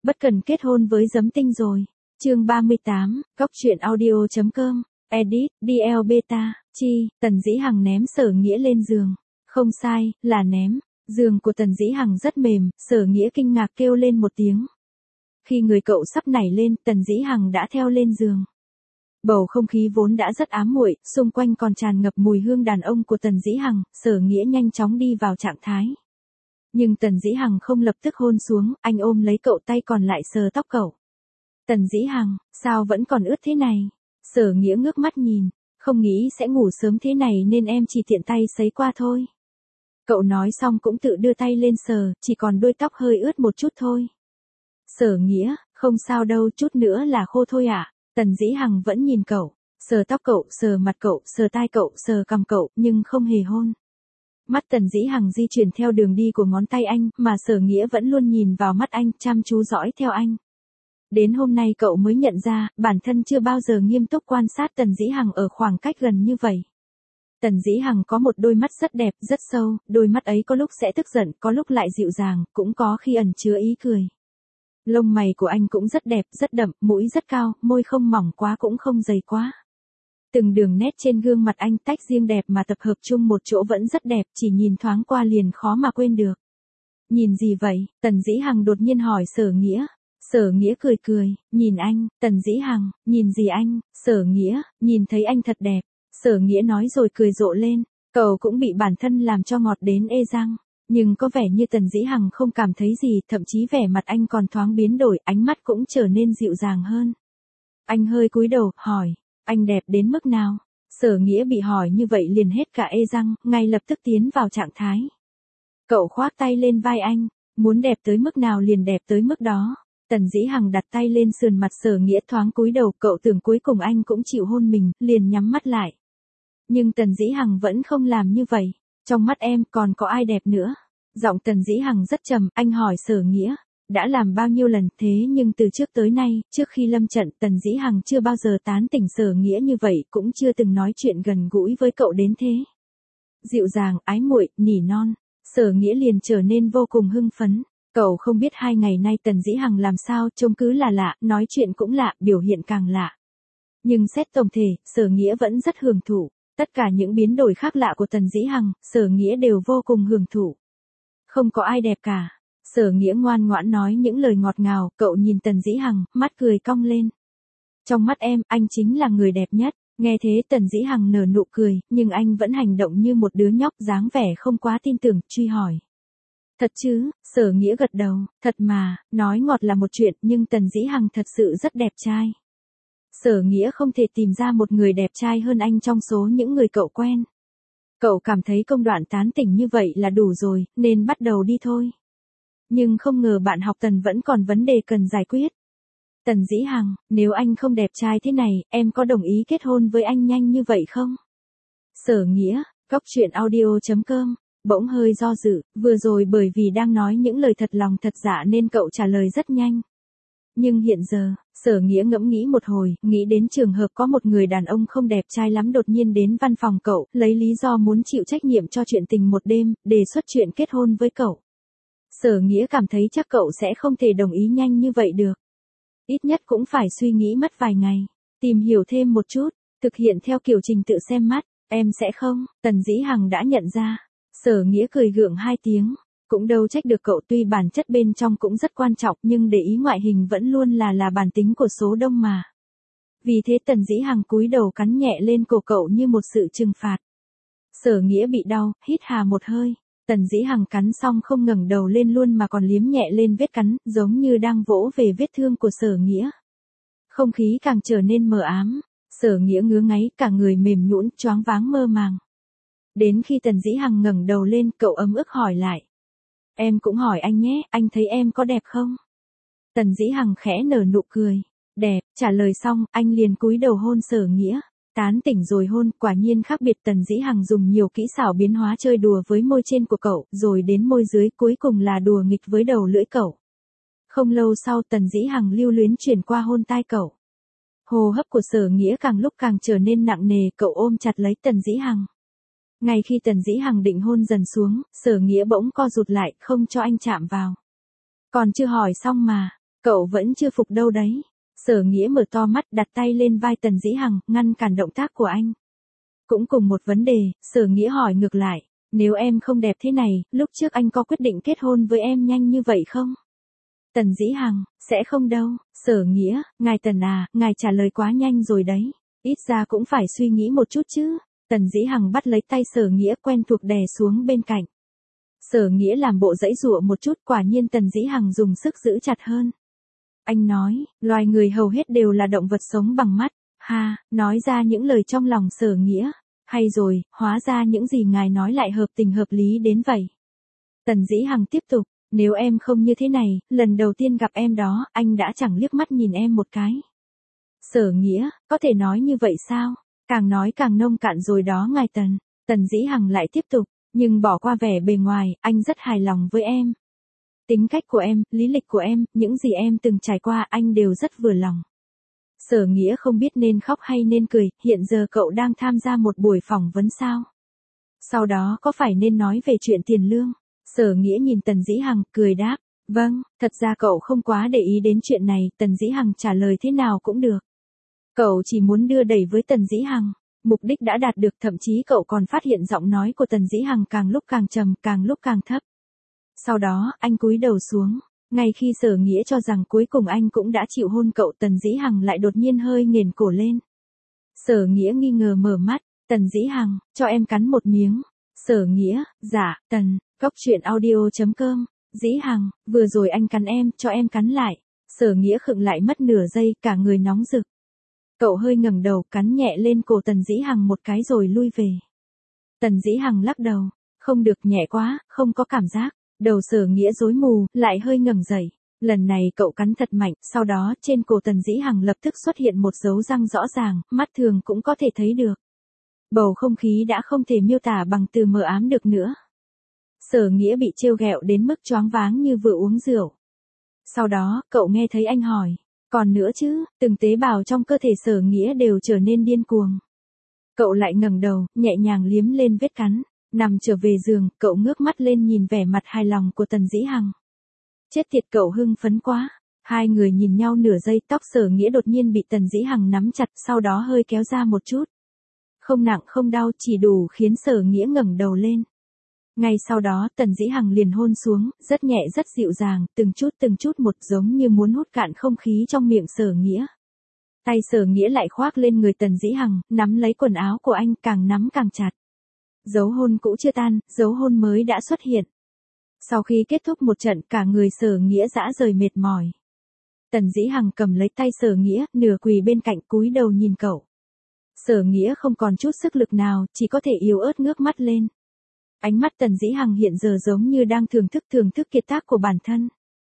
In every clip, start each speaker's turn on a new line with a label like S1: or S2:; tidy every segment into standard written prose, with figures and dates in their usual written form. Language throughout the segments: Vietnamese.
S1: Bất cần kết hôn với Giấm Tinh rồi. Chương 38, Cóc truyện audio.com, edit, DL Beta, chi, Tần Dĩ Hằng ném Sở Nghĩa lên giường. Không sai, là ném. Giường của Tần Dĩ Hằng rất mềm, Sở Nghĩa kinh ngạc kêu lên một tiếng. Khi người cậu sắp nảy lên, Tần Dĩ Hằng đã theo lên giường. Bầu không khí vốn đã rất ám muội, xung quanh còn tràn ngập mùi hương đàn ông của Tần Dĩ Hằng, Sở Nghĩa nhanh chóng đi vào trạng thái. Nhưng Tần Dĩ Hằng không lập tức hôn xuống, anh ôm lấy cậu, tay còn lại sờ tóc cậu. Tần Dĩ Hằng, sao vẫn còn ướt thế này? Sở Nghĩa ngước mắt nhìn, không nghĩ sẽ ngủ sớm thế này nên em chỉ tiện tay sấy qua thôi. Cậu nói xong cũng tự đưa tay lên sờ, chỉ còn đôi tóc hơi ướt một chút thôi. Sở Nghĩa, không sao đâu, chút nữa là khô thôi ạ. Tần Dĩ Hằng vẫn nhìn cậu, sờ tóc cậu, sờ mặt cậu, sờ tai cậu, sờ cằm cậu, nhưng không hề hôn. Mắt Tần Dĩ Hằng di chuyển theo đường đi của ngón tay anh, mà Sở Nghĩa vẫn luôn nhìn vào mắt anh, chăm chú dõi theo anh. Đến hôm nay cậu mới nhận ra, bản thân chưa bao giờ nghiêm túc quan sát Tần Dĩ Hằng ở khoảng cách gần như vậy. Tần Dĩ Hằng có một đôi mắt rất đẹp, rất sâu, đôi mắt ấy có lúc sẽ tức giận, có lúc lại dịu dàng, cũng có khi ẩn chứa ý cười. Lông mày của anh cũng rất đẹp, rất đậm, mũi rất cao, môi không mỏng quá cũng không dày quá. Từng đường nét trên gương mặt anh tách riêng đẹp mà tập hợp chung một chỗ vẫn rất đẹp, chỉ nhìn thoáng qua liền khó mà quên được. Nhìn gì vậy? Tần Dĩ Hằng đột nhiên hỏi Sở Nghĩa. Sở Nghĩa cười cười, nhìn anh. Tần Dĩ Hằng, nhìn gì anh? Sở Nghĩa, nhìn thấy anh thật đẹp. Sở Nghĩa nói rồi cười rộ lên, cậu cũng bị bản thân làm cho ngọt đến ê răng. Nhưng có vẻ như Tần Dĩ Hằng không cảm thấy gì, thậm chí vẻ mặt anh còn thoáng biến đổi, ánh mắt cũng trở nên dịu dàng hơn. Anh hơi cúi đầu, hỏi, anh đẹp đến mức nào? Sở Nghĩa bị hỏi như vậy liền hết cả ê răng, ngay lập tức tiến vào trạng thái. Cậu khoác tay lên vai anh, muốn đẹp tới mức nào liền đẹp tới mức đó. Tần Dĩ Hằng đặt tay lên sườn mặt Sở Nghĩa, thoáng cúi đầu, cậu tưởng cuối cùng anh cũng chịu hôn mình, liền nhắm mắt lại. Nhưng Tần Dĩ Hằng vẫn không làm như vậy. Trong mắt em còn có ai đẹp nữa? Giọng Tần Dĩ Hằng rất trầm, anh hỏi Sở Nghĩa, đã làm bao nhiêu lần thế nhưng từ trước tới nay, trước khi lâm trận Tần Dĩ Hằng chưa bao giờ tán tỉnh Sở Nghĩa như vậy, cũng chưa từng nói chuyện gần gũi với cậu đến thế. Dịu dàng, ái muội, nỉ non, Sở Nghĩa liền trở nên vô cùng hưng phấn. Cậu không biết 2 ngày nay Tần Dĩ Hằng làm sao, trông cứ là lạ, nói chuyện cũng lạ, biểu hiện càng lạ. Nhưng xét tổng thể, Sở Nghĩa vẫn rất hưởng thụ. Tất cả những biến đổi khác lạ của Tần Dĩ Hằng, Sở Nghĩa đều vô cùng hưởng thụ. Không có ai đẹp cả. Sở Nghĩa ngoan ngoãn nói những lời ngọt ngào, cậu nhìn Tần Dĩ Hằng, mắt cười cong lên. Trong mắt em, anh chính là người đẹp nhất. Nghe thế Tần Dĩ Hằng nở nụ cười, nhưng anh vẫn hành động như một đứa nhóc, dáng vẻ không quá tin tưởng, truy hỏi. Thật chứ? Sở Nghĩa gật đầu, thật mà, nói ngọt là một chuyện, nhưng Tần Dĩ Hằng thật sự rất đẹp trai. Sở Nghĩa không thể tìm ra một người đẹp trai hơn anh trong số những người cậu quen. Cậu cảm thấy công đoạn tán tỉnh như vậy là đủ rồi, nên bắt đầu đi thôi. Nhưng không ngờ bạn học Tần vẫn còn vấn đề cần giải quyết. Tần Dĩ Hằng, nếu anh không đẹp trai thế này, em có đồng ý kết hôn với anh nhanh như vậy không? Sở Nghĩa, Cóc truyện audio.com, bỗng hơi do dự, vừa rồi bởi vì đang nói những lời thật lòng thật dạ nên cậu trả lời rất nhanh. Nhưng hiện giờ, Sở Nghĩa ngẫm nghĩ một hồi, nghĩ đến trường hợp có một người đàn ông không đẹp trai lắm đột nhiên đến văn phòng cậu, lấy lý do muốn chịu trách nhiệm cho chuyện tình một đêm, đề xuất chuyện kết hôn với cậu. Sở Nghĩa cảm thấy chắc cậu sẽ không thể đồng ý nhanh như vậy được. Ít nhất cũng phải suy nghĩ mất vài ngày, tìm hiểu thêm một chút, thực hiện theo kiểu trình tự xem mắt, em sẽ không? Tần Dĩ Hằng đã nhận ra. Sở Nghĩa cười gượng 2 tiếng. Cũng đâu trách được cậu, tuy bản chất bên trong cũng rất quan trọng nhưng để ý ngoại hình vẫn luôn là bản tính của số đông mà. Vì thế Tần Dĩ Hằng cúi đầu cắn nhẹ lên cổ cậu như một sự trừng phạt. Sở Nghĩa bị đau, hít hà một hơi. Tần Dĩ Hằng cắn xong không ngẩng đầu lên luôn mà còn liếm nhẹ lên vết cắn, giống như đang vỗ về vết thương của Sở Nghĩa. Không khí càng trở nên mờ ám. Sở Nghĩa ngứa ngáy, cả người mềm nhũn, choáng váng mơ màng. Đến khi Tần Dĩ Hằng ngẩng đầu lên, cậu ấm ức hỏi lại. Em cũng hỏi anh nhé, anh thấy em có đẹp không? Tần Dĩ Hằng khẽ nở nụ cười. Đẹp, trả lời xong, anh liền cúi đầu hôn Sở Nghĩa. Tán tỉnh rồi hôn, quả nhiên khác biệt. Tần Dĩ Hằng dùng nhiều kỹ xảo biến hóa chơi đùa với môi trên của cậu, rồi đến môi dưới, cuối cùng là đùa nghịch với đầu lưỡi cậu. Không lâu sau Tần Dĩ Hằng lưu luyến chuyển qua hôn tai cậu. Hô hấp của Sở Nghĩa càng lúc càng trở nên nặng nề, cậu ôm chặt lấy Tần Dĩ Hằng. Ngay khi Tần Dĩ Hằng định hôn dần xuống, Sở Nghĩa bỗng co rụt lại, không cho anh chạm vào. Còn chưa hỏi xong mà, Cậu vẫn chưa phục đâu đấy. Sở Nghĩa mở to mắt đặt tay lên vai Tần Dĩ Hằng, ngăn cản động tác của anh. Cũng cùng một vấn đề, Sở Nghĩa hỏi ngược lại, nếu em không đẹp thế này, lúc trước anh có quyết định kết hôn với em nhanh như vậy không? Tần Dĩ Hằng, sẽ không đâu. Sở Nghĩa, ngài Tần à, ngài trả lời quá nhanh rồi đấy. Ít ra cũng phải suy nghĩ một chút chứ. Tần Dĩ Hằng bắt lấy tay Sở Nghĩa quen thuộc đè xuống bên cạnh. Sở Nghĩa làm bộ giãy giụa một chút, quả nhiên Tần Dĩ Hằng dùng sức giữ chặt hơn. Anh nói, loài người hầu hết đều là động vật sống bằng mắt. Ha, nói ra những lời trong lòng Sở Nghĩa. Hay rồi, hóa ra những gì ngài nói lại hợp tình hợp lý đến vậy. Tần Dĩ Hằng tiếp tục, nếu em không như thế này, lần đầu tiên gặp em đó, anh đã chẳng liếc mắt nhìn em một cái. Sở Nghĩa, có thể nói như vậy sao? Càng nói càng nông cạn rồi đó ngài Tần. Tần Dĩ Hằng lại tiếp tục, nhưng bỏ qua vẻ bề ngoài, anh rất hài lòng với em. Tính cách của em, lý lịch của em, những gì em từng trải qua anh đều rất vừa lòng. Sở Nghĩa không biết nên khóc hay nên cười, hiện giờ cậu đang tham gia một buổi phỏng vấn sao? Sau đó có phải nên nói về chuyện tiền lương? Sở Nghĩa nhìn Tần Dĩ Hằng, cười đáp, vâng, thật ra cậu không quá để ý đến chuyện này, Tần Dĩ Hằng trả lời thế nào cũng được. Cậu chỉ muốn đưa đẩy với Tần Dĩ Hằng, mục đích đã đạt được, thậm chí cậu còn phát hiện giọng nói của Tần Dĩ Hằng càng lúc càng trầm, càng lúc càng thấp. Sau đó, anh cúi đầu xuống, ngay khi Sở Nghĩa cho rằng cuối cùng anh cũng đã chịu hôn cậu, Tần Dĩ Hằng lại đột nhiên hơi nghển cổ lên. Sở Nghĩa nghi ngờ mở mắt, Tần Dĩ Hằng, cho em cắn một miếng. Sở Nghĩa, dạ, Tần, Coctruyện.audio.com, Dĩ Hằng, vừa rồi anh cắn em, cho em cắn lại. Sở Nghĩa khựng lại mất nửa giây, cả người nóng rực. Cậu hơi ngẩng đầu, cắn nhẹ lên cổ Tần Dĩ Hằng một cái rồi lui về. Tần Dĩ Hằng lắc đầu, không được, nhẹ quá, không có cảm giác. Đầu Sở Nghĩa rối mù, lại hơi ngẩng dậy. Lần này cậu cắn thật mạnh, sau đó trên cổ Tần Dĩ Hằng lập tức xuất hiện một dấu răng rõ ràng, mắt thường cũng có thể thấy được. Bầu không khí đã không thể miêu tả bằng từ mờ ám được nữa. Sở Nghĩa bị trêu ghẹo đến mức choáng váng như vừa uống rượu. Sau đó, cậu nghe thấy anh hỏi, còn nữa chứ, từng tế bào trong cơ thể Sở Nghĩa đều trở nên điên cuồng. Cậu lại ngẩng đầu, nhẹ nhàng liếm lên vết cắn, nằm trở về giường, cậu ngước mắt lên nhìn vẻ mặt hài lòng của Tần Dĩ Hằng. Chết tiệt, cậu hưng phấn quá. Hai người nhìn nhau nửa giây, tóc Sở Nghĩa đột nhiên bị Tần Dĩ Hằng nắm chặt, sau đó hơi kéo ra một chút. Không nặng không đau, chỉ đủ khiến Sở Nghĩa ngẩng đầu lên. Ngay sau đó Tần Dĩ Hằng liền hôn xuống, rất nhẹ rất dịu dàng, từng chút một, giống như muốn hút cạn không khí trong miệng Sở Nghĩa. Tay Sở Nghĩa lại khoác lên người Tần Dĩ Hằng, nắm lấy quần áo của anh, càng nắm càng chặt. Dấu hôn cũ chưa tan, dấu hôn mới đã xuất hiện. Sau khi kết thúc một trận, cả người Sở Nghĩa rã rời mệt mỏi. Tần Dĩ Hằng cầm lấy tay Sở Nghĩa, nửa quỳ bên cạnh, cúi đầu nhìn cậu. Sở Nghĩa không còn chút sức lực nào, chỉ có thể yếu ớt ngước mắt lên. Ánh mắt Tần Dĩ Hằng hiện giờ giống như đang thưởng thức kiệt tác của bản thân.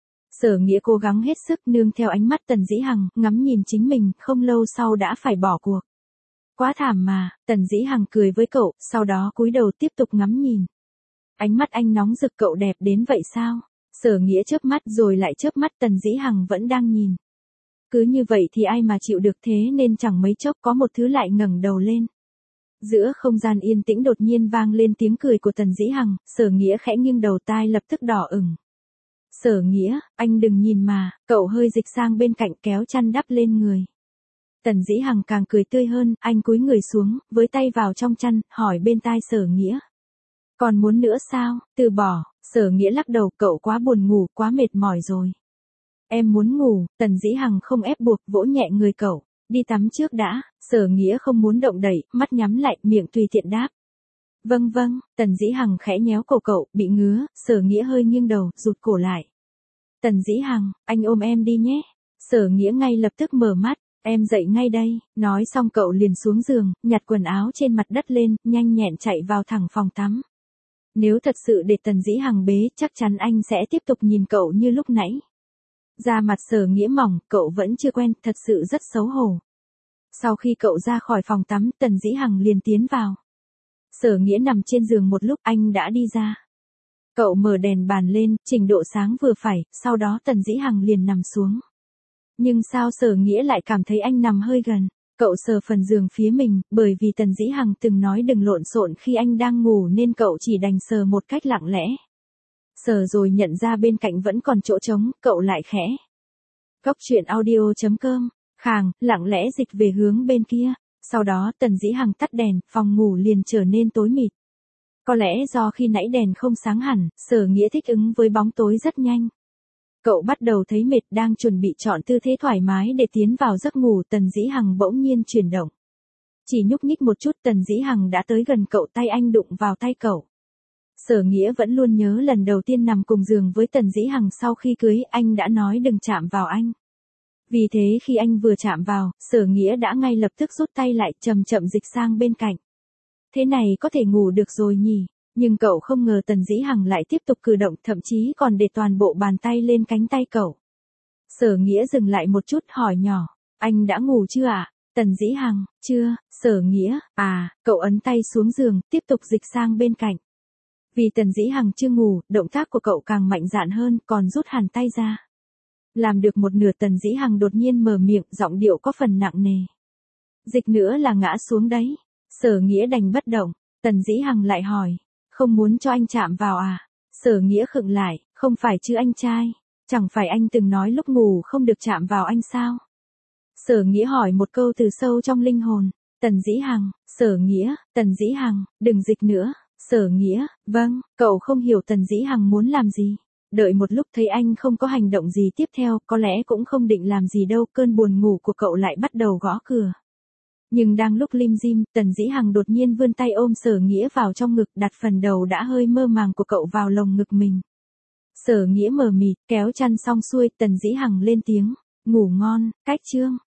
S1: Sở Nghĩa cố gắng hết sức nương theo ánh mắt Tần Dĩ Hằng, ngắm nhìn chính mình, không lâu sau đã phải bỏ cuộc. Quá thảm mà, Tần Dĩ Hằng cười với cậu, sau đó cúi đầu tiếp tục ngắm nhìn. Ánh mắt anh nóng rực, cậu đẹp đến vậy sao? Sở Nghĩa chớp mắt rồi lại chớp mắt, Tần Dĩ Hằng vẫn đang nhìn. Cứ như vậy thì ai mà chịu được, thế nên chẳng mấy chốc có một thứ lại ngẩng đầu lên. Giữa không gian yên tĩnh đột nhiên vang lên tiếng cười của Tần Dĩ Hằng, Sở Nghĩa khẽ nghiêng đầu, tai lập tức đỏ ửng. Sở Nghĩa, anh đừng nhìn mà, cậu hơi dịch sang bên cạnh kéo chăn đắp lên người. Tần Dĩ Hằng càng cười tươi hơn, anh cúi người xuống, với tay vào trong chăn, hỏi bên tai Sở Nghĩa. Còn muốn nữa sao, từ bỏ. Sở Nghĩa lắc đầu, cậu quá buồn ngủ, quá mệt mỏi rồi. Em muốn ngủ, Tần Dĩ Hằng không ép buộc, vỗ nhẹ người cậu. Đi tắm trước đã. Sở Nghĩa không muốn động đậy, mắt nhắm lại, miệng tùy tiện đáp. Vâng vâng. Tần Dĩ Hằng khẽ nhéo cổ cậu, bị ngứa. Sở Nghĩa hơi nghiêng đầu, rụt cổ lại. Tần Dĩ Hằng, anh ôm em đi nhé. Sở Nghĩa ngay lập tức mở mắt. Em dậy ngay đây. Nói xong cậu liền xuống giường, nhặt quần áo trên mặt đất lên, nhanh nhẹn chạy vào thẳng phòng tắm. Nếu thật sự để Tần Dĩ Hằng bế, chắc chắn anh sẽ tiếp tục nhìn cậu như lúc nãy. Da mặt Sở Nghĩa mỏng, cậu vẫn chưa quen, thật sự rất xấu hổ. Sau khi cậu ra khỏi phòng tắm, Tần Dĩ Hằng liền tiến vào. Sở Nghĩa nằm trên giường một lúc, anh đã đi ra. Cậu mở đèn bàn lên, chỉnh độ sáng vừa phải, sau đó Tần Dĩ Hằng liền nằm xuống. Nhưng sao Sở Nghĩa lại cảm thấy anh nằm hơi gần? Cậu sờ phần giường phía mình, bởi vì Tần Dĩ Hằng từng nói đừng lộn xộn khi anh đang ngủ nên cậu chỉ đành sờ một cách lặng lẽ. Sờ rồi nhận ra bên cạnh vẫn còn chỗ trống, cậu lại khẽ Cốc truyện audio.com, Khàng, lặng lẽ dịch về hướng bên kia. Sau đó Tần Dĩ Hằng tắt đèn, phòng ngủ liền trở nên tối mịt. Có lẽ do khi nãy đèn không sáng hẳn, Sở Nghĩa thích ứng với bóng tối rất nhanh. Cậu bắt đầu thấy mệt, đang chuẩn bị chọn tư thế thoải mái để tiến vào giấc ngủ, Tần Dĩ Hằng bỗng nhiên chuyển động. Chỉ nhúc nhích một chút, Tần Dĩ Hằng đã tới gần cậu, tay anh đụng vào tay cậu. Sở Nghĩa vẫn luôn nhớ lần đầu tiên nằm cùng giường với Tần Dĩ Hằng sau khi cưới, anh đã nói đừng chạm vào anh. Vì thế khi anh vừa chạm vào, Sở Nghĩa đã ngay lập tức rút tay lại, chậm chậm dịch sang bên cạnh. Thế này có thể ngủ được rồi nhỉ? Nhưng cậu không ngờ Tần Dĩ Hằng lại tiếp tục cử động, thậm chí còn để toàn bộ bàn tay lên cánh tay cậu. Sở Nghĩa dừng lại một chút, hỏi nhỏ, anh đã ngủ chưa ạ? Tần Dĩ Hằng, chưa. Sở Nghĩa, cậu ấn tay xuống giường, tiếp tục dịch sang bên cạnh. Vì Tần Dĩ Hằng chưa ngủ, động tác của cậu càng mạnh dạn hơn, còn rút hẳn tay ra. Làm được một nửa, Tần Dĩ Hằng đột nhiên mở miệng, giọng điệu có phần nặng nề. Dịch nữa là ngã xuống đấy. Sở Nghĩa đành bất động. Tần Dĩ Hằng lại hỏi, không muốn cho anh chạm vào à? Sở Nghĩa khựng lại, không phải chứ anh trai. Chẳng phải anh từng nói lúc ngủ không được chạm vào anh sao? Sở Nghĩa hỏi một câu từ sâu trong linh hồn. Tần Dĩ Hằng, Sở Nghĩa, Tần Dĩ Hằng, đừng dịch nữa. Sở Nghĩa, vâng, cậu không hiểu Tần Dĩ Hằng muốn làm gì. Đợi một lúc thấy anh không có hành động gì tiếp theo, có lẽ cũng không định làm gì đâu, cơn buồn ngủ của cậu lại bắt đầu gõ cửa. Nhưng đang lúc lim dim, Tần Dĩ Hằng đột nhiên vươn tay ôm Sở Nghĩa vào trong ngực, đặt phần đầu đã hơi mơ màng của cậu vào lồng ngực mình. Sở Nghĩa mờ mịt, kéo chăn xong xuôi, Tần Dĩ Hằng lên tiếng, ngủ ngon, cách chương.